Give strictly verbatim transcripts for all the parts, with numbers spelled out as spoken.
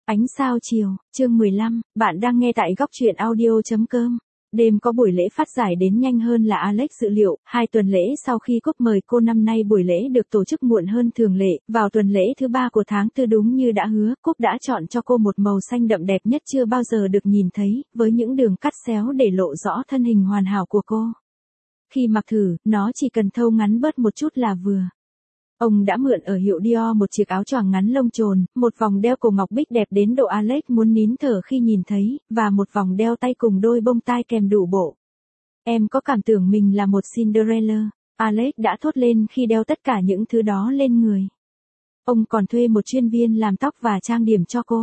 Ánh sao chiều, chương mười lăm, bạn đang nghe tại góc truyện audio.com. Đêm có buổi lễ phát giải đến nhanh hơn là Alex dự liệu, hai tuần lễ sau khi Cúc mời cô năm nay buổi lễ được tổ chức muộn hơn thường lệ, vào tuần lễ thứ ba của tháng tư đúng như đã hứa, Cúc đã chọn cho cô một màu xanh đậm đẹp nhất chưa bao giờ được nhìn thấy, với những đường cắt xéo để lộ rõ thân hình hoàn hảo của cô. Khi mặc thử, nó chỉ cần thâu ngắn bớt một chút là vừa. Ông đã mượn ở hiệu Dior một chiếc áo choàng ngắn lông chồn, một vòng đeo cổ ngọc bích đẹp đến độ Alex muốn nín thở khi nhìn thấy, và một vòng đeo tay cùng đôi bông tai kèm đủ bộ. Em có cảm tưởng mình là một Cinderella, Alex đã thốt lên khi đeo tất cả những thứ đó lên người. Ông còn thuê một chuyên viên làm tóc và trang điểm cho cô.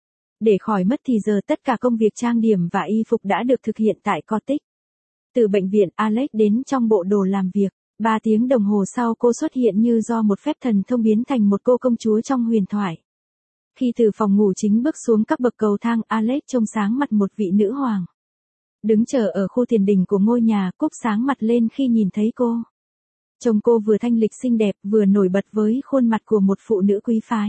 Để khỏi mất thì giờ tất cả công việc trang điểm và y phục đã được thực hiện tại Cottage. Từ bệnh viện, Alex đến trong bộ đồ làm việc. Ba tiếng đồng hồ sau cô xuất hiện như do một phép thần thông biến thành một cô công chúa trong huyền thoại. Khi từ phòng ngủ chính bước xuống các bậc cầu thang, Alex trông sáng mặt một vị nữ hoàng. Đứng chờ ở khu tiền đình của ngôi nhà, Cúc sáng mặt lên khi nhìn thấy cô. Trông cô vừa thanh lịch xinh đẹp, vừa nổi bật với khuôn mặt của một phụ nữ quý phái.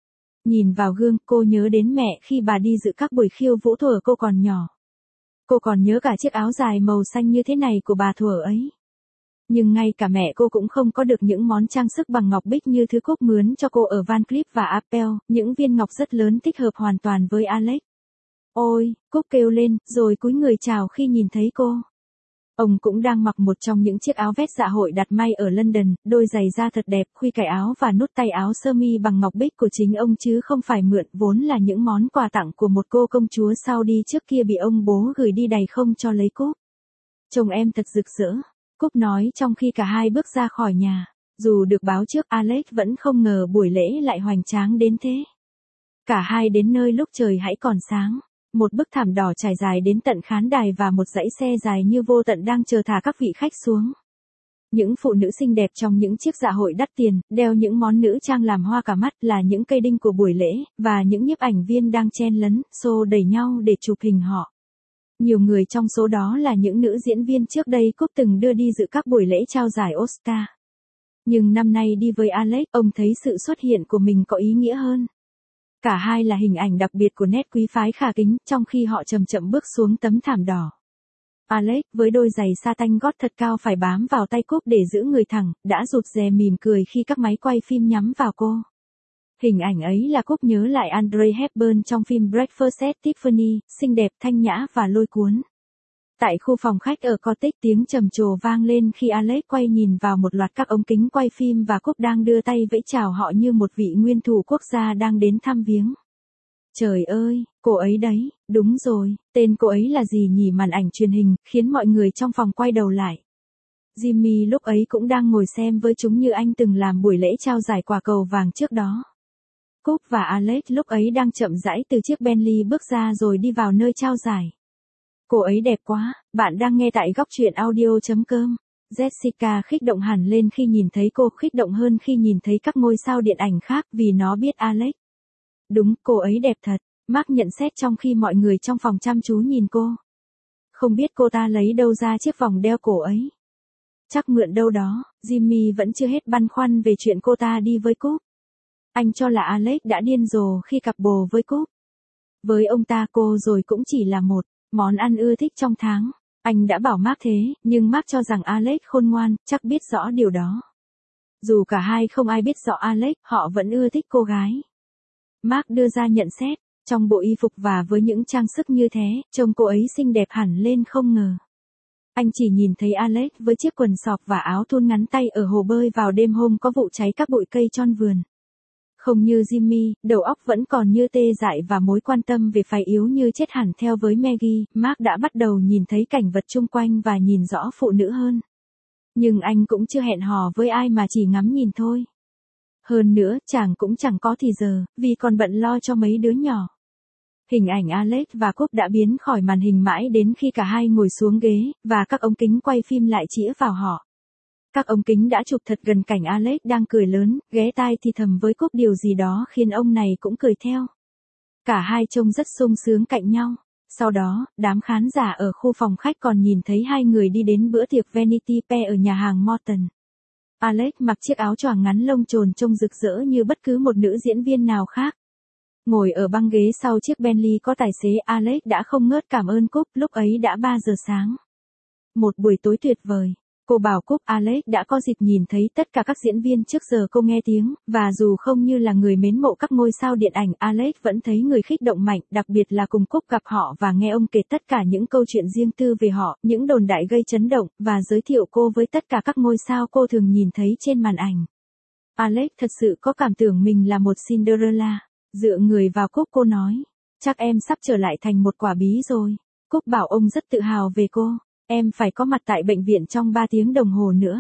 Nhìn vào gương, cô nhớ đến mẹ khi bà đi dự các buổi khiêu vũ thuở cô còn nhỏ. Cô còn nhớ cả chiếc áo dài màu xanh như thế này của bà thuở ấy. Nhưng ngay cả mẹ cô cũng không có được những món trang sức bằng ngọc bích như thứ Cúc mướn cho cô ở Van Cleef và Arpels, những viên ngọc rất lớn thích hợp hoàn toàn với Alex. Ôi, Cúc kêu lên, rồi cúi người chào khi nhìn thấy cô. Ông cũng đang mặc một trong những chiếc áo vest dạ hội đặt may ở London, đôi giày da thật đẹp, khuy cài áo và nút tay áo sơ mi bằng ngọc bích của chính ông chứ không phải mượn, vốn là những món quà tặng của một cô công chúa sau đi trước kia bị ông bố gửi đi đầy không cho lấy Cúc. Chồng em thật rực rỡ. Cúc nói trong khi cả hai bước ra khỏi nhà. Dù được báo trước, Alex vẫn không ngờ buổi lễ lại hoành tráng đến thế. Cả hai đến nơi lúc trời hãy còn sáng. Một bức thảm đỏ trải dài đến tận khán đài và một dãy xe dài như vô tận đang chờ thả các vị khách xuống. Những phụ nữ xinh đẹp trong những chiếc dạ hội đắt tiền, đeo những món nữ trang làm hoa cả mắt là những cây đinh của buổi lễ, và những nhiếp ảnh viên đang chen lấn, xô đẩy nhau để chụp hình họ. Nhiều người trong số đó là những nữ diễn viên trước đây Cúc từng đưa đi dự các buổi lễ trao giải Oscar. Nhưng năm nay đi với Alex, ông thấy sự xuất hiện của mình có ý nghĩa hơn. Cả hai là hình ảnh đặc biệt của nét quý phái khả kính, trong khi họ chậm chậm bước xuống tấm thảm đỏ. Alex, với đôi giày sa tanh gót thật cao phải bám vào tay Cúc để giữ người thẳng, đã rụt rè mỉm cười khi các máy quay phim nhắm vào cô. Hình ảnh ấy là Cúc nhớ lại Audrey Hepburn trong phim Breakfast at Tiffany, xinh đẹp, thanh nhã và lôi cuốn. Tại khu phòng khách ở Cottage, tiếng trầm trồ vang lên khi Alex quay nhìn vào một loạt các ống kính quay phim và Cúc đang đưa tay vẫy chào họ như một vị nguyên thủ quốc gia đang đến thăm viếng. Trời ơi, cô ấy đấy, đúng rồi, tên cô ấy là gì nhỉ? Màn ảnh truyền hình khiến mọi người trong phòng quay đầu lại. Jimmy lúc ấy cũng đang ngồi xem với chúng như anh từng làm buổi lễ trao giải quả cầu vàng trước đó. Cúc và Alex lúc ấy đang chậm rãi từ chiếc Bentley bước ra rồi đi vào nơi trao giải. Cô ấy đẹp quá, bạn đang nghe tại góc truyện audio.com. Jessica khích động hẳn lên khi nhìn thấy cô, khích động hơn khi nhìn thấy các ngôi sao điện ảnh khác vì nó biết Alex. Đúng, cô ấy đẹp thật, Mark nhận xét trong khi mọi người trong phòng chăm chú nhìn cô. Không biết cô ta lấy đâu ra chiếc vòng đeo cổ ấy. Chắc mượn đâu đó, Jimmy vẫn chưa hết băn khoăn về chuyện cô ta đi với Cúc. Anh cho là Alex đã điên rồ khi cặp bồ với Cúc. Với ông ta cô rồi cũng chỉ là một món ăn ưa thích trong tháng. Anh đã bảo Mark thế, nhưng Mark cho rằng Alex khôn ngoan, chắc biết rõ điều đó. Dù cả hai không ai biết rõ Alex, họ vẫn ưa thích cô gái. Mark đưa ra nhận xét, trong bộ y phục và với những trang sức như thế, trông cô ấy xinh đẹp hẳn lên không ngờ. Anh chỉ nhìn thấy Alex với chiếc quần sọc và áo thun ngắn tay ở hồ bơi vào đêm hôm có vụ cháy các bụi cây trong vườn. Không như Jimmy, đầu óc vẫn còn như tê dại và mối quan tâm về phái yếu như chết hẳn theo với Maggie, Mark đã bắt đầu nhìn thấy cảnh vật chung quanh và nhìn rõ phụ nữ hơn. Nhưng anh cũng chưa hẹn hò với ai mà chỉ ngắm nhìn thôi. Hơn nữa, chàng cũng chẳng có thì giờ, vì còn bận lo cho mấy đứa nhỏ. Hình ảnh Alex và Cúc đã biến khỏi màn hình mãi đến khi cả hai ngồi xuống ghế, và các ống kính quay phim lại chĩa vào họ. Các ống kính đã chụp thật gần cảnh Alex đang cười lớn, ghé tai thì thầm với Cúc điều gì đó khiến ông này cũng cười theo. Cả hai trông rất sung sướng cạnh nhau. Sau đó, đám khán giả ở khu phòng khách còn nhìn thấy hai người đi đến bữa tiệc Vanity Fair ở nhà hàng Morton. Alex mặc chiếc áo choàng ngắn lông chồn trông rực rỡ như bất cứ một nữ diễn viên nào khác. Ngồi ở băng ghế sau chiếc Bentley có tài xế Alex đã không ngớt cảm ơn Cúc, lúc ấy đã ba giờ sáng. Một buổi tối tuyệt vời. Cô bảo Cúc Alex đã có dịp nhìn thấy tất cả các diễn viên trước giờ cô nghe tiếng, và dù không như là người mến mộ các ngôi sao điện ảnh, Alex vẫn thấy người khích động mạnh, đặc biệt là cùng Cúc gặp họ và nghe ông kể tất cả những câu chuyện riêng tư về họ, những đồn đại gây chấn động, và giới thiệu cô với tất cả các ngôi sao cô thường nhìn thấy trên màn ảnh. Alex thật sự có cảm tưởng mình là một Cinderella. Dựa người vào Cúc cô nói, chắc em sắp trở lại thành một quả bí rồi. Cúc bảo ông rất tự hào về cô. Em phải có mặt tại bệnh viện trong ba tiếng đồng hồ nữa.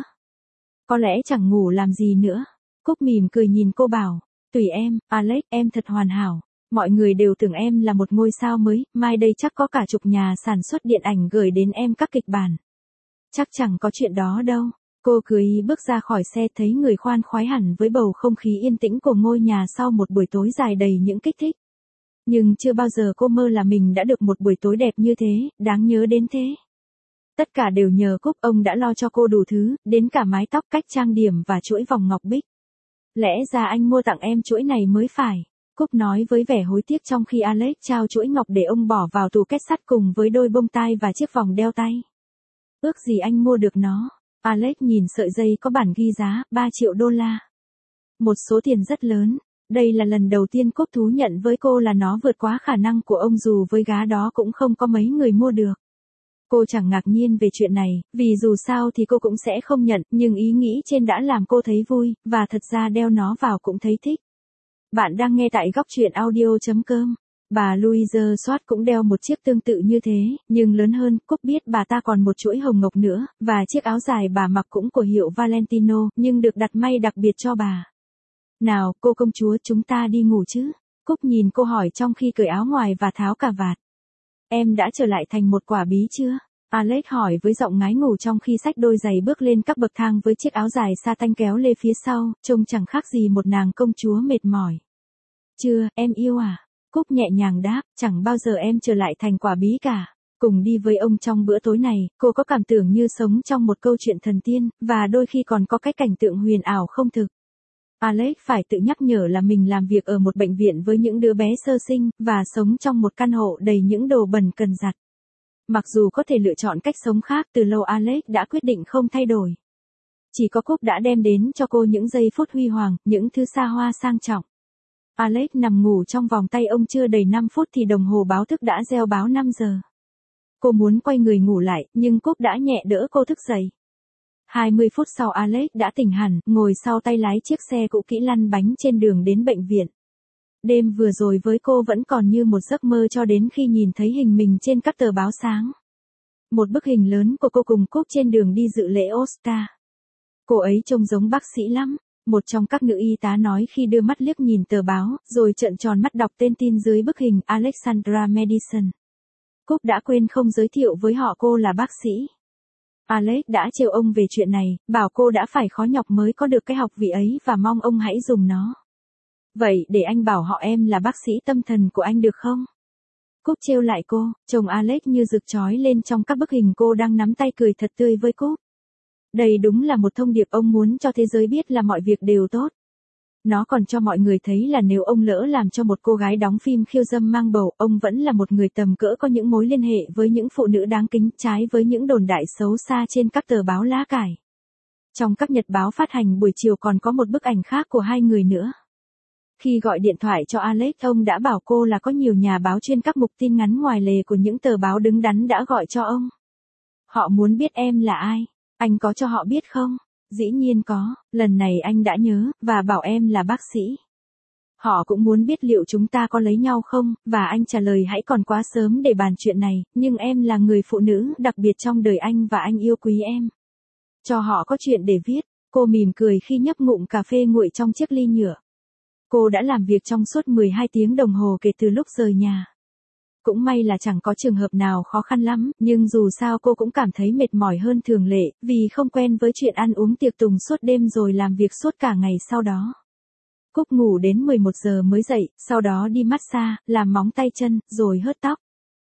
Có lẽ chẳng ngủ làm gì nữa. Cúc mỉm cười nhìn cô bảo, tùy em, Alex, em thật hoàn hảo. Mọi người đều tưởng em là một ngôi sao mới, mai đây chắc có cả chục nhà sản xuất điện ảnh gửi đến em các kịch bản. Chắc chẳng có chuyện đó đâu. Cô cười bước ra khỏi xe thấy người khoan khoái hẳn với bầu không khí yên tĩnh của ngôi nhà sau một buổi tối dài đầy những kích thích. Nhưng chưa bao giờ cô mơ là mình đã được một buổi tối đẹp như thế, đáng nhớ đến thế. Tất cả đều nhờ Cúc, ông đã lo cho cô đủ thứ, đến cả mái tóc, cách trang điểm và chuỗi vòng ngọc bích. Lẽ ra anh mua tặng em chuỗi này mới phải. Cúc nói với vẻ hối tiếc trong khi Alex trao chuỗi ngọc để ông bỏ vào tủ kết sắt cùng với đôi bông tai và chiếc vòng đeo tay. Ước gì anh mua được nó. Alex nhìn sợi dây có bản ghi giá, ba triệu đô la. Một số tiền rất lớn. Đây là lần đầu tiên Cúc thú nhận với cô là nó vượt quá khả năng của ông, dù với giá đó cũng không có mấy người mua được. Cô chẳng ngạc nhiên về chuyện này, vì dù sao thì cô cũng sẽ không nhận, nhưng ý nghĩ trên đã làm cô thấy vui, và thật ra đeo nó vào cũng thấy thích. Bạn đang nghe tại góc truyện audio chấm com. Bà Louise Swart cũng đeo một chiếc tương tự như thế, nhưng lớn hơn. Cúc biết bà ta còn một chuỗi hồng ngọc nữa, và chiếc áo dài bà mặc cũng của hiệu Valentino, nhưng được đặt may đặc biệt cho bà. Nào, cô công chúa, chúng ta đi ngủ chứ? Cúc nhìn cô hỏi trong khi cởi áo ngoài và tháo cà vạt. Em đã trở lại thành một quả bí chưa? Alex hỏi với giọng ngái ngủ trong khi xách đôi giày bước lên các bậc thang với chiếc áo dài sa tanh kéo lê phía sau, trông chẳng khác gì một nàng công chúa mệt mỏi. Chưa, em yêu à? Cúc nhẹ nhàng đáp, chẳng bao giờ em trở lại thành quả bí cả. Cùng đi với ông trong bữa tối này, cô có cảm tưởng như sống trong một câu chuyện thần tiên, và đôi khi còn có cái cảnh tượng huyền ảo không thực. Alex phải tự nhắc nhở là mình làm việc ở một bệnh viện với những đứa bé sơ sinh, và sống trong một căn hộ đầy những đồ bẩn cần giặt. Mặc dù có thể lựa chọn cách sống khác, từ lâu Alex đã quyết định không thay đổi. Chỉ có Cúc đã đem đến cho cô những giây phút huy hoàng, những thứ xa hoa sang trọng. Alex nằm ngủ trong vòng tay ông chưa đầy năm phút thì đồng hồ báo thức đã reo báo năm giờ. Cô muốn quay người ngủ lại, nhưng Cúc đã nhẹ đỡ cô thức dậy. hai mươi phút sau Alex đã tỉnh hẳn, ngồi sau tay lái chiếc xe cũ kỹ lăn bánh trên đường đến bệnh viện. Đêm vừa rồi với cô vẫn còn như một giấc mơ cho đến khi nhìn thấy hình mình trên các tờ báo sáng. Một bức hình lớn của cô cùng Cúc trên đường đi dự lễ Oscar. Cô ấy trông giống bác sĩ lắm, một trong các nữ y tá nói khi đưa mắt liếc nhìn tờ báo, rồi trợn tròn mắt đọc tên tin dưới bức hình, Alexandra Madison. Cúc đã quên không giới thiệu với họ cô là bác sĩ. Alex đã trêu ông về chuyện này, bảo cô đã phải khó nhọc mới có được cái học vị ấy và mong ông hãy dùng nó. Vậy để anh bảo họ em là bác sĩ tâm thần của anh được không? Cúc trêu lại cô, chồng Alex như rực chói lên trong các bức hình cô đang nắm tay cười thật tươi với Cúc. Đây đúng là một thông điệp ông muốn cho thế giới biết là mọi việc đều tốt. Nó còn cho mọi người thấy là nếu ông lỡ làm cho một cô gái đóng phim khiêu dâm mang bầu, ông vẫn là một người tầm cỡ có những mối liên hệ với những phụ nữ đáng kính, trái với những đồn đại xấu xa trên các tờ báo lá cải. Trong các nhật báo phát hành buổi chiều còn có một bức ảnh khác của hai người nữa. Khi gọi điện thoại cho Alex, ông đã bảo cô là có nhiều nhà báo chuyên các mục tin ngắn ngoài lề của những tờ báo đứng đắn đã gọi cho ông. Họ muốn biết em là ai. Anh có cho họ biết không? Dĩ nhiên có, lần này anh đã nhớ, và bảo em là bác sĩ. Họ cũng muốn biết liệu chúng ta có lấy nhau không, và anh trả lời hãy còn quá sớm để bàn chuyện này, nhưng em là người phụ nữ đặc biệt trong đời anh và anh yêu quý em. Cho họ có chuyện để viết, cô mỉm cười khi nhấp ngụm cà phê nguội trong chiếc ly nhựa. Cô đã làm việc trong suốt mười hai tiếng đồng hồ kể từ lúc rời nhà. Cũng may là chẳng có trường hợp nào khó khăn lắm, nhưng dù sao cô cũng cảm thấy mệt mỏi hơn thường lệ, vì không quen với chuyện ăn uống tiệc tùng suốt đêm rồi làm việc suốt cả ngày sau đó. Cúc ngủ đến mười một giờ mới dậy, sau đó đi massage, làm móng tay chân, rồi hớt tóc.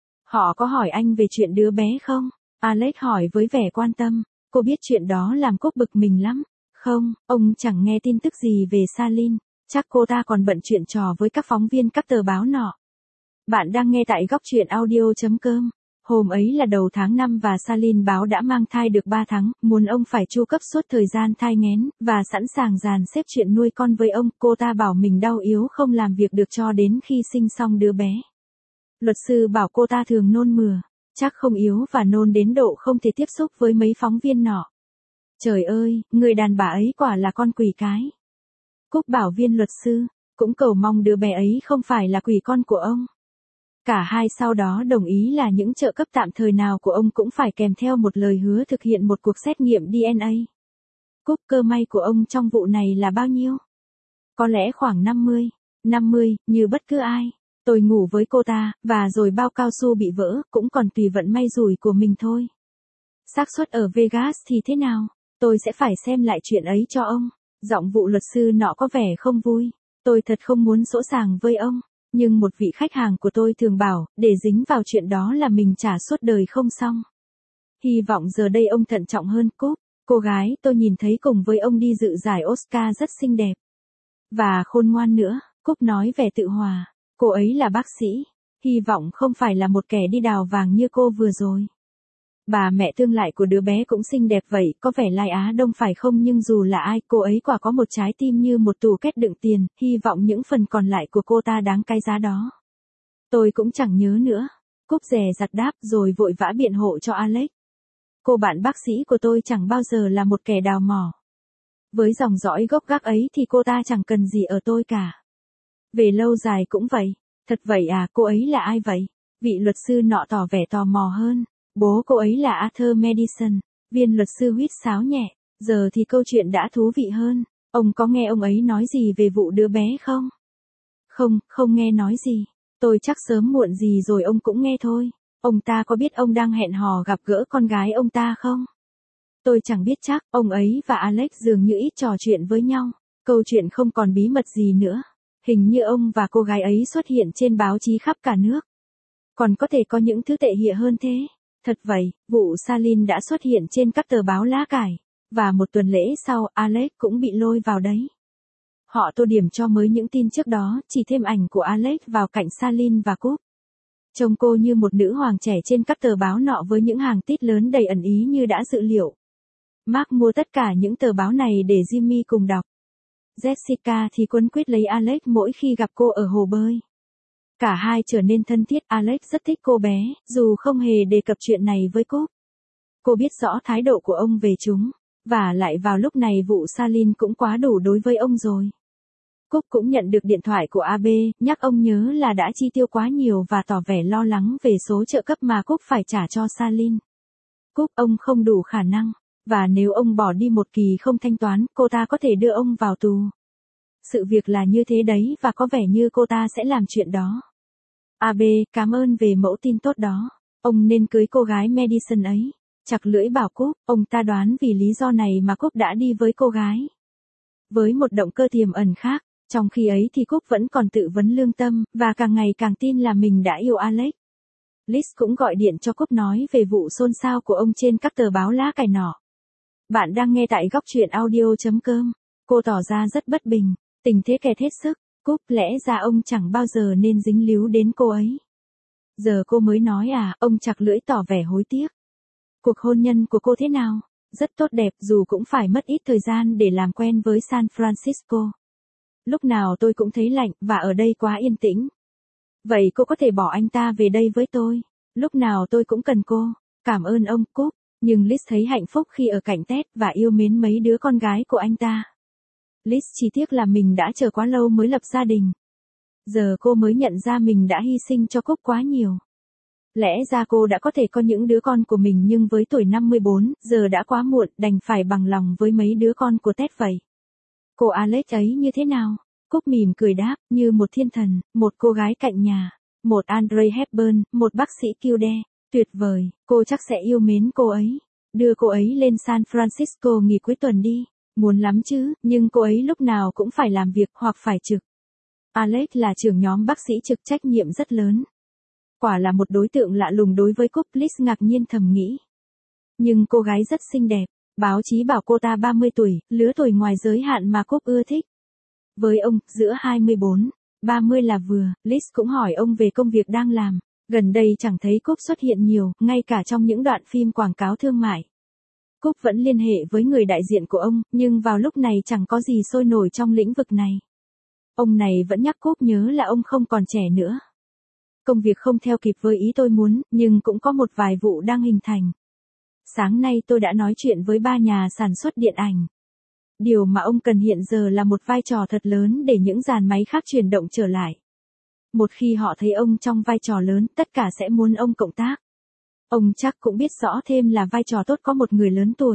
Họ có hỏi anh về chuyện đứa bé không? Alex hỏi với vẻ quan tâm. Cô biết chuyện đó làm Cúc bực mình lắm. Không, ông chẳng nghe tin tức gì về Salin. Chắc cô ta còn bận chuyện trò với các phóng viên các tờ báo nọ. Bạn đang nghe tại góc truyện audio.com. Hôm ấy là đầu tháng năm và Salin báo đã mang thai được ba tháng, muốn ông phải chu cấp suốt thời gian thai nghén, và sẵn sàng dàn xếp chuyện nuôi con với ông. Cô ta bảo mình đau yếu không làm việc được cho đến khi sinh xong đứa bé. Luật sư bảo cô ta thường nôn mửa, chắc không yếu và nôn đến độ không thể tiếp xúc với mấy phóng viên nọ. Trời ơi, người đàn bà ấy quả là con quỷ cái. Cúc bảo viên luật sư, cũng cầu mong đứa bé ấy không phải là quỷ con của ông. Cả hai sau đó đồng ý là những trợ cấp tạm thời nào của ông cũng phải kèm theo một lời hứa thực hiện một cuộc xét nghiệm đê en a. Cúc, cơ may của ông trong vụ này là bao nhiêu? Có lẽ khoảng năm mươi. năm mươi, như bất cứ ai. Tôi ngủ với cô ta, và rồi bao cao su bị vỡ, cũng còn tùy vận may rủi của mình thôi. Xác suất ở Vegas thì thế nào? Tôi sẽ phải xem lại chuyện ấy cho ông. Giọng vụ luật sư nọ có vẻ không vui. Tôi thật không muốn sỗ sàng với ông. Nhưng một vị khách hàng của tôi thường bảo, để dính vào chuyện đó là mình trả suốt đời không xong. Hy vọng giờ đây ông thận trọng hơn. Cúc, cô gái tôi nhìn thấy cùng với ông đi dự giải Oscar rất xinh đẹp. Và khôn ngoan nữa, Cúc nói vẻ tự hòa. Cô ấy là bác sĩ. Hy vọng không phải là một kẻ đi đào vàng như cô vừa rồi. Bà mẹ tương lai của đứa bé cũng xinh đẹp vậy, có vẻ lai Á Đông phải không? Nhưng dù là ai, cô ấy quả có một trái tim như một tủ két đựng tiền, hy vọng những phần còn lại của cô ta đáng cái giá đó. Tôi cũng chẳng nhớ nữa. Cúc dè dặt đáp rồi vội vã biện hộ cho Alex. Cô bạn bác sĩ của tôi chẳng bao giờ là một kẻ đào mỏ. Với dòng dõi gốc gác ấy thì cô ta chẳng cần gì ở tôi cả. Về lâu dài cũng vậy. Thật vậy à, cô ấy là ai vậy? Vị luật sư nọ tỏ vẻ tò mò hơn. Bố cô ấy là Arthur Madison. Viên luật sư huýt sáo nhẹ. Giờ thì câu chuyện đã thú vị hơn. Ông có nghe ông ấy nói gì về vụ đứa bé không? Không, không nghe nói gì. Tôi chắc sớm muộn gì rồi ông cũng nghe thôi. Ông ta có biết ông đang hẹn hò gặp gỡ con gái ông ta không? Tôi chẳng biết chắc. Ông ấy và Alex dường như ít trò chuyện với nhau. Câu chuyện không còn bí mật gì nữa. Hình như ông và cô gái ấy xuất hiện trên báo chí khắp cả nước. Còn có thể có những thứ tệ hịa hơn thế. Thật vậy, vụ Salin đã xuất hiện trên các tờ báo lá cải. Và một tuần lễ sau, Alex cũng bị lôi vào đấy. Họ tô điểm cho mới những tin trước đó, chỉ thêm ảnh của Alex vào cạnh Salin và Cúc. Trông cô như một nữ hoàng trẻ trên các tờ báo nọ với những hàng tít lớn đầy ẩn ý như đã dự liệu. Mark mua tất cả những tờ báo này để Jimmy cùng đọc. Jessica thì quấn quýt lấy Alex mỗi khi gặp cô ở hồ bơi. Cả hai trở nên thân thiết. Alex rất thích cô bé, dù không hề đề cập chuyện này với Cúc. Cô biết rõ thái độ của ông về chúng. Và lại vào lúc này vụ Salin cũng quá đủ đối với ông rồi. Cúc cũng nhận được điện thoại của a bê, nhắc ông nhớ là đã chi tiêu quá nhiều và tỏ vẻ lo lắng về số trợ cấp mà Cúc phải trả cho Salin. Cúc, ông không đủ khả năng. Và nếu ông bỏ đi một kỳ không thanh toán, cô ta có thể đưa ông vào tù. Sự việc là như thế đấy và có vẻ như cô ta sẽ làm chuyện đó. a bê, cảm ơn về mẫu tin tốt đó. Ông nên cưới cô gái Madison ấy. Chặt lưỡi bảo Cúc, ông ta đoán vì lý do này mà Cúc đã đi với cô gái. Với một động cơ tiềm ẩn khác, trong khi ấy thì Cúc vẫn còn tự vấn lương tâm, và càng ngày càng tin là mình đã yêu Alex. Liz cũng gọi điện cho Cúc nói về vụ xôn xao của ông trên các tờ báo lá cải nọ. Bạn đang nghe tại góc truyện audio.com. Cô tỏ ra rất bất bình, tình thế kẹt hết sức. Cúc, lẽ ra ông chẳng bao giờ nên dính líu đến cô ấy. Giờ cô mới nói à, ông chặt lưỡi tỏ vẻ hối tiếc. Cuộc hôn nhân của cô thế nào? Rất tốt đẹp dù cũng phải mất ít thời gian để làm quen với San Francisco. Lúc nào tôi cũng thấy lạnh và ở đây quá yên tĩnh. Vậy cô có thể bỏ anh ta về đây với tôi. Lúc nào tôi cũng cần cô. Cảm ơn ông, Cúc. Nhưng Liz thấy hạnh phúc khi ở cạnh Ted và yêu mến mấy đứa con gái của anh ta. Liz chỉ tiếc là mình đã chờ quá lâu mới lập gia đình. Giờ cô mới nhận ra mình đã hy sinh cho Cúc quá nhiều. Lẽ ra cô đã có thể có những đứa con của mình nhưng với tuổi năm mươi bốn, giờ đã quá muộn, đành phải bằng lòng với mấy đứa con của Ted vậy. Cô Alex ấy như thế nào? Cúc mỉm cười đáp, như một thiên thần, một cô gái cạnh nhà, một Audrey Hepburn, một bác sĩ Kildare. Tuyệt vời, cô chắc sẽ yêu mến cô ấy. Đưa cô ấy lên San Francisco nghỉ cuối tuần đi. Muốn lắm chứ, nhưng cô ấy lúc nào cũng phải làm việc hoặc phải trực. Alex là trưởng nhóm bác sĩ trực trách nhiệm rất lớn. Quả là một đối tượng lạ lùng đối với Cúc, Liz ngạc nhiên thầm nghĩ. Nhưng cô gái rất xinh đẹp. Báo chí bảo cô ta ba mươi tuổi, lứa tuổi ngoài giới hạn mà Cúc ưa thích. Với ông, giữa hai mươi bốn, ba mươi là vừa. Liz cũng hỏi ông về công việc đang làm. Gần đây chẳng thấy Cúp xuất hiện nhiều, ngay cả trong những đoạn phim quảng cáo thương mại. Cúp vẫn liên hệ với người đại diện của ông, nhưng vào lúc này chẳng có gì sôi nổi trong lĩnh vực này. Ông này vẫn nhắc Cúp nhớ là ông không còn trẻ nữa. Công việc không theo kịp với ý tôi muốn, nhưng cũng có một vài vụ đang hình thành. Sáng nay tôi đã nói chuyện với ba nhà sản xuất điện ảnh. Điều mà ông cần hiện giờ là một vai trò thật lớn để những dàn máy khác chuyển động trở lại. Một khi họ thấy ông trong vai trò lớn, tất cả sẽ muốn ông cộng tác. Ông chắc cũng biết rõ thêm là vai trò tốt có một người lớn tuổi.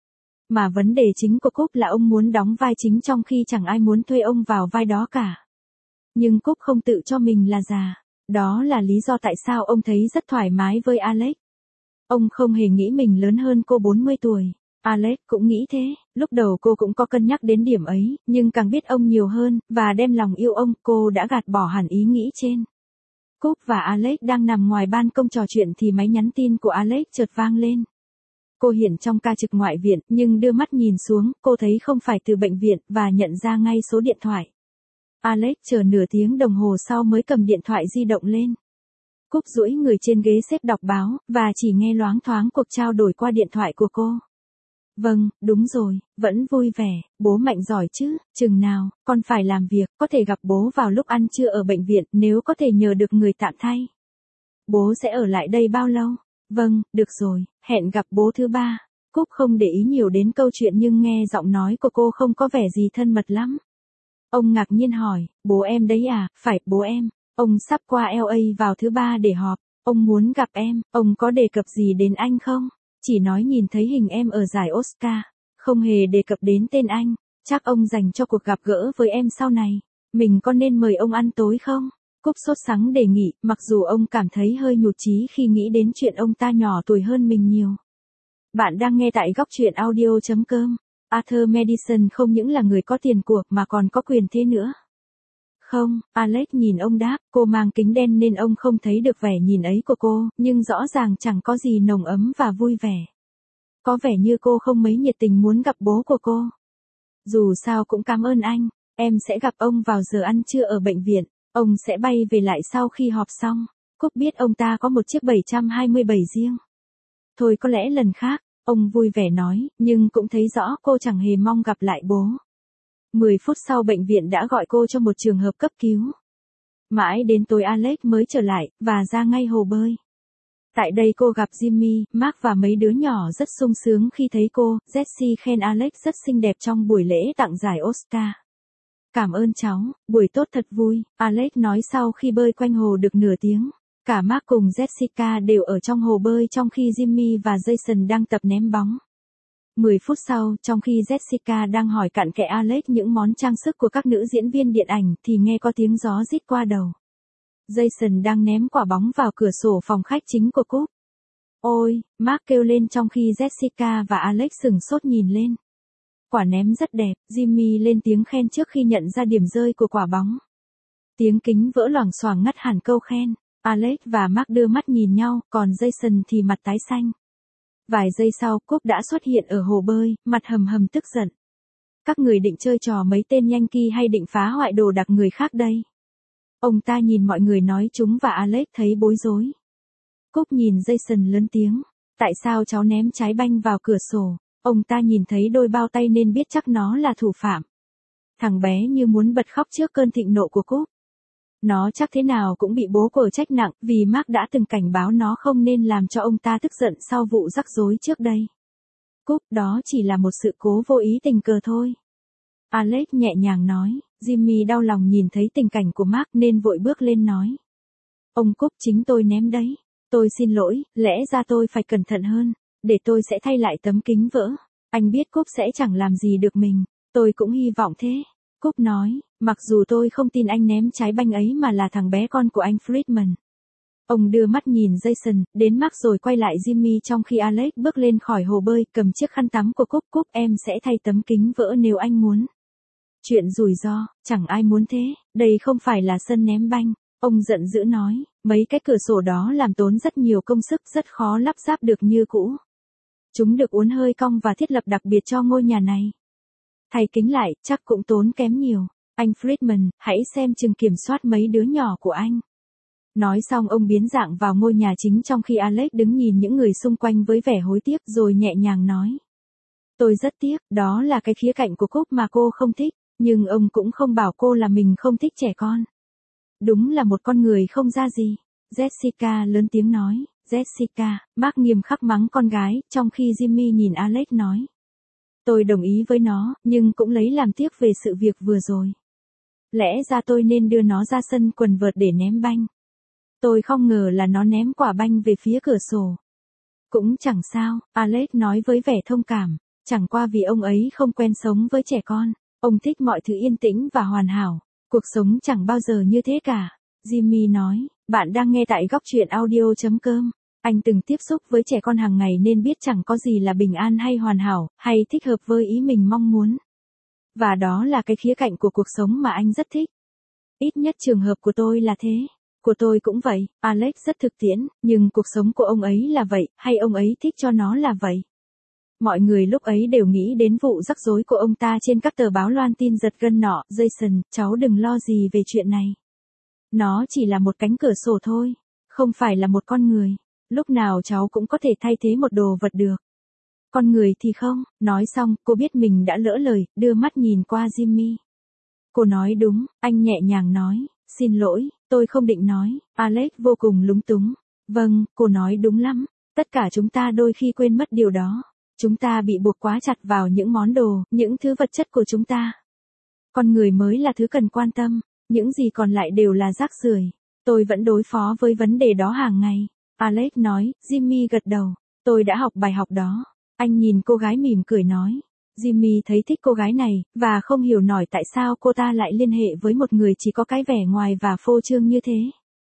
Mà vấn đề chính của Cúp là ông muốn đóng vai chính trong khi chẳng ai muốn thuê ông vào vai đó cả. Nhưng Cúp không tự cho mình là già. Đó là lý do tại sao ông thấy rất thoải mái với Alex. Ông không hề nghĩ mình lớn hơn cô bốn mươi tuổi. Alex cũng nghĩ thế, lúc đầu cô cũng có cân nhắc đến điểm ấy, nhưng càng biết ông nhiều hơn, và đem lòng yêu ông, cô đã gạt bỏ hẳn ý nghĩ trên. Cúp và Alex đang nằm ngoài ban công trò chuyện thì máy nhắn tin của Alex chợt vang lên. Cô hiện trong ca trực ngoại viện, nhưng đưa mắt nhìn xuống, cô thấy không phải từ bệnh viện, và nhận ra ngay số điện thoại. Alex chờ nửa tiếng đồng hồ sau mới cầm điện thoại di động lên. Cúp duỗi người trên ghế xếp đọc báo, và chỉ nghe loáng thoáng cuộc trao đổi qua điện thoại của cô. Vâng, đúng rồi, vẫn vui vẻ, bố Mạnh giỏi chứ, chừng nào, con phải làm việc, có thể gặp bố vào lúc ăn trưa ở bệnh viện, nếu có thể nhờ được người tạm thay. Bố sẽ ở lại đây bao lâu? Vâng, được rồi, hẹn gặp bố thứ ba. Cúp không để ý nhiều đến câu chuyện nhưng nghe giọng nói của cô không có vẻ gì thân mật lắm. Ông ngạc nhiên hỏi, bố em đấy à? Phải, bố em. Ông sắp qua lờ a vào thứ ba để họp. Ông muốn gặp em, ông có đề cập gì đến anh không? Chỉ nói nhìn thấy hình em ở giải Oscar. Không hề đề cập đến tên anh. Chắc ông dành cho cuộc gặp gỡ với em sau này. Mình có nên mời ông ăn tối không? Cúp sốt sắng đề nghị, mặc dù ông cảm thấy hơi nhụt chí khi nghĩ đến chuyện ông ta nhỏ tuổi hơn mình nhiều. Bạn đang nghe tại góc truyện audio chấm com. Arthur Madison không những là người có tiền của mà còn có quyền thế nữa. Không, Alex nhìn ông đáp, cô mang kính đen nên ông không thấy được vẻ nhìn ấy của cô, nhưng rõ ràng chẳng có gì nồng ấm và vui vẻ. Có vẻ như cô không mấy nhiệt tình muốn gặp bố của cô. Dù sao cũng cảm ơn anh, em sẽ gặp ông vào giờ ăn trưa ở bệnh viện, ông sẽ bay về lại sau khi họp xong. Cúp biết ông ta có một chiếc bảy hai bảy riêng. Thôi có lẽ lần khác, ông vui vẻ nói, nhưng cũng thấy rõ cô chẳng hề mong gặp lại bố. Mười phút sau bệnh viện đã gọi cô cho một trường hợp cấp cứu. Mãi đến tối Alex mới trở lại, và ra ngay hồ bơi. Tại đây cô gặp Jimmy, Mark và mấy đứa nhỏ rất sung sướng khi thấy cô. Jesse khen Alex rất xinh đẹp trong buổi lễ tặng giải Oscar. Cảm ơn cháu, buổi tốt thật vui, Alex nói sau khi bơi quanh hồ được nửa tiếng. Cả Mark cùng Jessica đều ở trong hồ bơi trong khi Jimmy và Jason đang tập ném bóng. Mười phút sau, trong khi Jessica đang hỏi cặn kẽ Alex những món trang sức của các nữ diễn viên điện ảnh thì nghe có tiếng gió rít qua đầu. Jason đang ném quả bóng vào cửa sổ phòng khách chính của Cúp. Ôi, Mark kêu lên trong khi Jessica và Alex sửng sốt nhìn lên. Quả ném rất đẹp, Jimmy lên tiếng khen trước khi nhận ra điểm rơi của quả bóng. Tiếng kính vỡ loảng xoảng ngắt hẳn câu khen. Alex và Mark đưa mắt nhìn nhau, còn Jason thì mặt tái xanh. Vài giây sau, Cúp đã xuất hiện ở hồ bơi, mặt hầm hầm tức giận. Các người định chơi trò mấy tên Yankee hay định phá hoại đồ đạc người khác đây? Ông ta nhìn mọi người nói chúng và Alex thấy bối rối. Cúp nhìn Jason lớn tiếng. Tại sao cháu ném trái banh vào cửa sổ? Ông ta nhìn thấy đôi bao tay nên biết chắc nó là thủ phạm. Thằng bé như muốn bật khóc trước cơn thịnh nộ của Cúp. Nó chắc thế nào cũng bị bố quở trách nặng vì Mark đã từng cảnh báo nó không nên làm cho ông ta tức giận sau vụ rắc rối trước đây. Cúp, đó chỉ là một sự cố vô ý tình cờ thôi. Alex nhẹ nhàng nói, Jimmy đau lòng nhìn thấy tình cảnh của Mark nên vội bước lên nói. Ông Cúp, chính tôi ném đấy. Tôi xin lỗi, lẽ ra tôi phải cẩn thận hơn, để tôi sẽ thay lại tấm kính vỡ. Anh biết Cúp sẽ chẳng làm gì được mình, tôi cũng hy vọng thế. Cúp nói, mặc dù tôi không tin anh ném trái banh ấy mà là thằng bé con của anh Friedman. Ông đưa mắt nhìn Jason, đến Mark rồi quay lại Jimmy trong khi Alex bước lên khỏi hồ bơi, cầm chiếc khăn tắm của Cúp. Cúp, em sẽ thay tấm kính vỡ nếu anh muốn. Chuyện rủi ro, chẳng ai muốn thế, đây không phải là sân ném banh. Ông giận dữ nói, mấy cái cửa sổ đó làm tốn rất nhiều công sức, rất khó lắp ráp được như cũ. Chúng được uốn hơi cong và thiết lập đặc biệt cho ngôi nhà này. Thay kính lại, chắc cũng tốn kém nhiều. Anh Friedman, hãy xem chừng kiểm soát mấy đứa nhỏ của anh. Nói xong ông biến dạng vào ngôi nhà chính trong khi Alex đứng nhìn những người xung quanh với vẻ hối tiếc rồi nhẹ nhàng nói. Tôi rất tiếc, đó là cái khía cạnh của Cúc mà cô không thích, nhưng ông cũng không bảo cô là mình không thích trẻ con. Đúng là một con người không ra gì. Jessica lớn tiếng nói. Jessica, Mark nghiêm khắc mắng con gái, trong khi Jimmy nhìn Alex nói. Tôi đồng ý với nó, nhưng cũng lấy làm tiếc về sự việc vừa rồi. Lẽ ra tôi nên đưa nó ra sân quần vợt để ném banh. Tôi không ngờ là nó ném quả banh về phía cửa sổ. Cũng chẳng sao, Alex nói với vẻ thông cảm, chẳng qua vì ông ấy không quen sống với trẻ con, ông thích mọi thứ yên tĩnh và hoàn hảo, cuộc sống chẳng bao giờ như thế cả. Jimmy nói, bạn đang nghe tại góc truyện audio chấm com. Anh từng tiếp xúc với trẻ con hàng ngày nên biết chẳng có gì là bình an hay hoàn hảo, hay thích hợp với ý mình mong muốn. Và đó là cái khía cạnh của cuộc sống mà anh rất thích. Ít nhất trường hợp của tôi là thế. Của tôi cũng vậy, Alex rất thực tiễn, nhưng cuộc sống của ông ấy là vậy, hay ông ấy thích cho nó là vậy. Mọi người lúc ấy đều nghĩ đến vụ rắc rối của ông ta trên các tờ báo loan tin giật gân nọ. Jason, cháu đừng lo gì về chuyện này. Nó chỉ là một cánh cửa sổ thôi, không phải là một con người. Lúc nào cháu cũng có thể thay thế một đồ vật được. Con người thì không. Nói xong, cô biết mình đã lỡ lời, đưa mắt nhìn qua Jimmy. Cô nói đúng, anh nhẹ nhàng nói, xin lỗi, tôi không định nói. Alex vô cùng lúng túng. Vâng, cô nói đúng lắm. Tất cả chúng ta đôi khi quên mất điều đó. Chúng ta bị buộc quá chặt vào những món đồ, những thứ vật chất của chúng ta. Con người mới là thứ cần quan tâm, những gì còn lại đều là rác rưởi. Tôi vẫn đối phó với vấn đề đó hàng ngày. Alex nói. Jimmy gật đầu. Tôi đã học bài học đó. Anh nhìn cô gái mỉm cười nói. Jimmy thấy thích cô gái này, và không hiểu nổi tại sao cô ta lại liên hệ với một người chỉ có cái vẻ ngoài và phô trương như thế.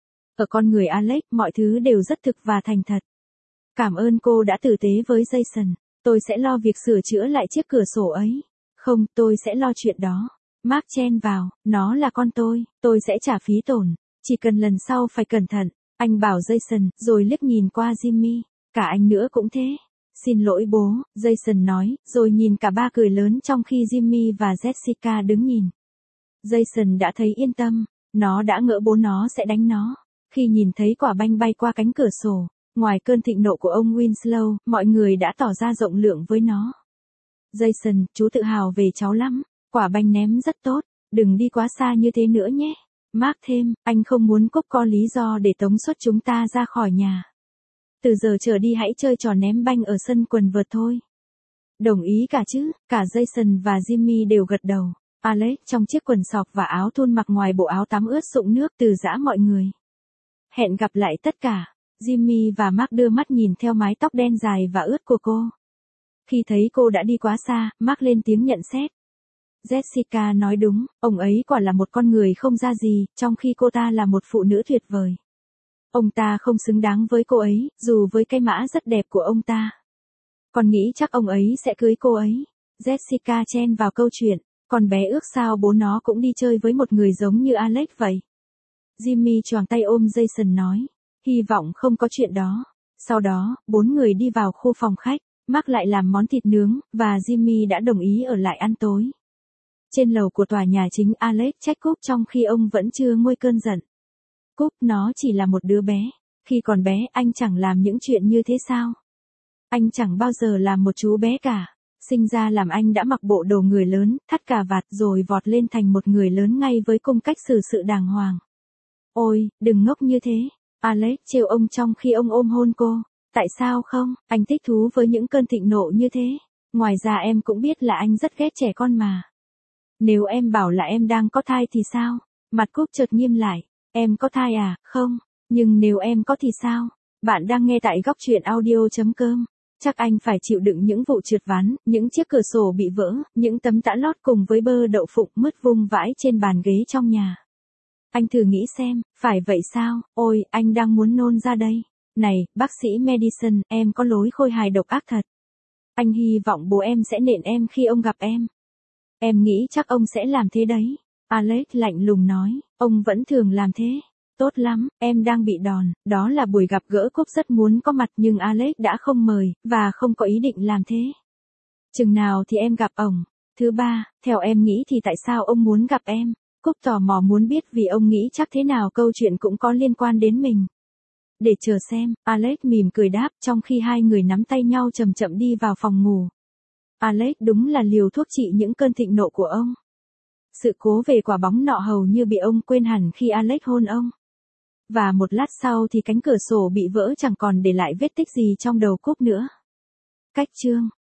Ở con người Alex, mọi thứ đều rất thực và thành thật. Cảm ơn cô đã tử tế với Jason. Tôi sẽ lo việc sửa chữa lại chiếc cửa sổ ấy. Không, tôi sẽ lo chuyện đó. Mark chen vào, nó là con tôi, tôi sẽ trả phí tổn. Chỉ cần lần sau phải cẩn thận. Anh bảo Jason, rồi liếc nhìn qua Jimmy. Cả anh nữa cũng thế. Xin lỗi bố, Jason nói, rồi nhìn cả ba cười lớn trong khi Jimmy và Jessica đứng nhìn. Jason đã thấy yên tâm, nó đã ngỡ bố nó sẽ đánh nó. Khi nhìn thấy quả banh bay qua cánh cửa sổ, ngoài cơn thịnh nộ của ông Winslow, mọi người đã tỏ ra rộng lượng với nó. Jason, chú tự hào về cháu lắm, quả banh ném rất tốt, đừng đi quá xa như thế nữa nhé. Mark thêm, anh không muốn Cúc có lý do để tống xuất chúng ta ra khỏi nhà. Từ giờ trở đi hãy chơi trò ném banh ở sân quần vợt thôi. Đồng ý cả chứ, cả Jason và Jimmy đều gật đầu. Alex trong chiếc quần sọc và áo thun mặc ngoài bộ áo tắm ướt sũng nước từ giã mọi người. Hẹn gặp lại tất cả. Jimmy và Mark đưa mắt nhìn theo mái tóc đen dài và ướt của cô. Khi thấy cô đã đi quá xa, Mark lên tiếng nhận xét. Jessica nói đúng, ông ấy quả là một con người không ra gì, trong khi cô ta là một phụ nữ tuyệt vời. Ông ta không xứng đáng với cô ấy, dù với cái mã rất đẹp của ông ta. Con nghĩ chắc ông ấy sẽ cưới cô ấy. Jessica chen vào câu chuyện, con bé ước sao bố nó cũng đi chơi với một người giống như Alex vậy. Jimmy choàng tay ôm Jason nói, hy vọng không có chuyện đó. Sau đó, bốn người đi vào khu phòng khách, Mark lại làm món thịt nướng, và Jimmy đã đồng ý ở lại ăn tối. Trên lầu của tòa nhà chính, Alex trách Cúc trong khi ông vẫn chưa nguôi cơn giận. Cúc, nó chỉ là một đứa bé. Khi còn bé, anh chẳng làm những chuyện như thế sao? Anh chẳng bao giờ làm một chú bé cả. Sinh ra làm anh đã mặc bộ đồ người lớn, thắt cà vạt rồi vọt lên thành một người lớn ngay với cung cách xử sự đàng hoàng. Ôi, đừng ngốc như thế. Alex trêu ông trong khi ông ôm hôn cô. Tại sao không? Anh thích thú với những cơn thịnh nộ như thế. Ngoài ra em cũng biết là anh rất ghét trẻ con mà. Nếu em bảo là em đang có thai thì sao? Mặt Cúc chợt nghiêm lại. Em có thai à? Không. Nhưng nếu em có thì sao? Bạn đang nghe tại góc truyện audio chấm com. Chắc anh phải chịu đựng những vụ trượt ván, những chiếc cửa sổ bị vỡ, những tấm tã lót cùng với bơ đậu phụng mứt vung vãi trên bàn ghế trong nhà. Anh thử nghĩ xem, phải vậy sao? Ôi, anh đang muốn nôn ra đây. Này, bác sĩ Madison, em có lối khôi hài độc ác thật. Anh hy vọng bố em sẽ nện em khi ông gặp em. Em nghĩ chắc ông sẽ làm thế đấy. Alex lạnh lùng nói, ông vẫn thường làm thế. Tốt lắm, em đang bị đòn, đó là buổi gặp gỡ Cúc rất muốn có mặt nhưng Alex đã không mời, và không có ý định làm thế. Chừng nào thì em gặp ổng, Thứ ba, theo em nghĩ thì tại sao ông muốn gặp em? Cúc tò mò muốn biết vì ông nghĩ chắc thế nào câu chuyện cũng có liên quan đến mình. Để chờ xem, Alex mỉm cười đáp trong khi hai người nắm tay nhau chậm chậm đi vào phòng ngủ. Alex đúng là liều thuốc trị những cơn thịnh nộ của ông. Sự cố về quả bóng nọ hầu như bị ông quên hẳn khi Alex hôn ông. Và một lát sau thì cánh cửa sổ bị vỡ chẳng còn để lại vết tích gì trong đầu Cúc nữa. Cách chương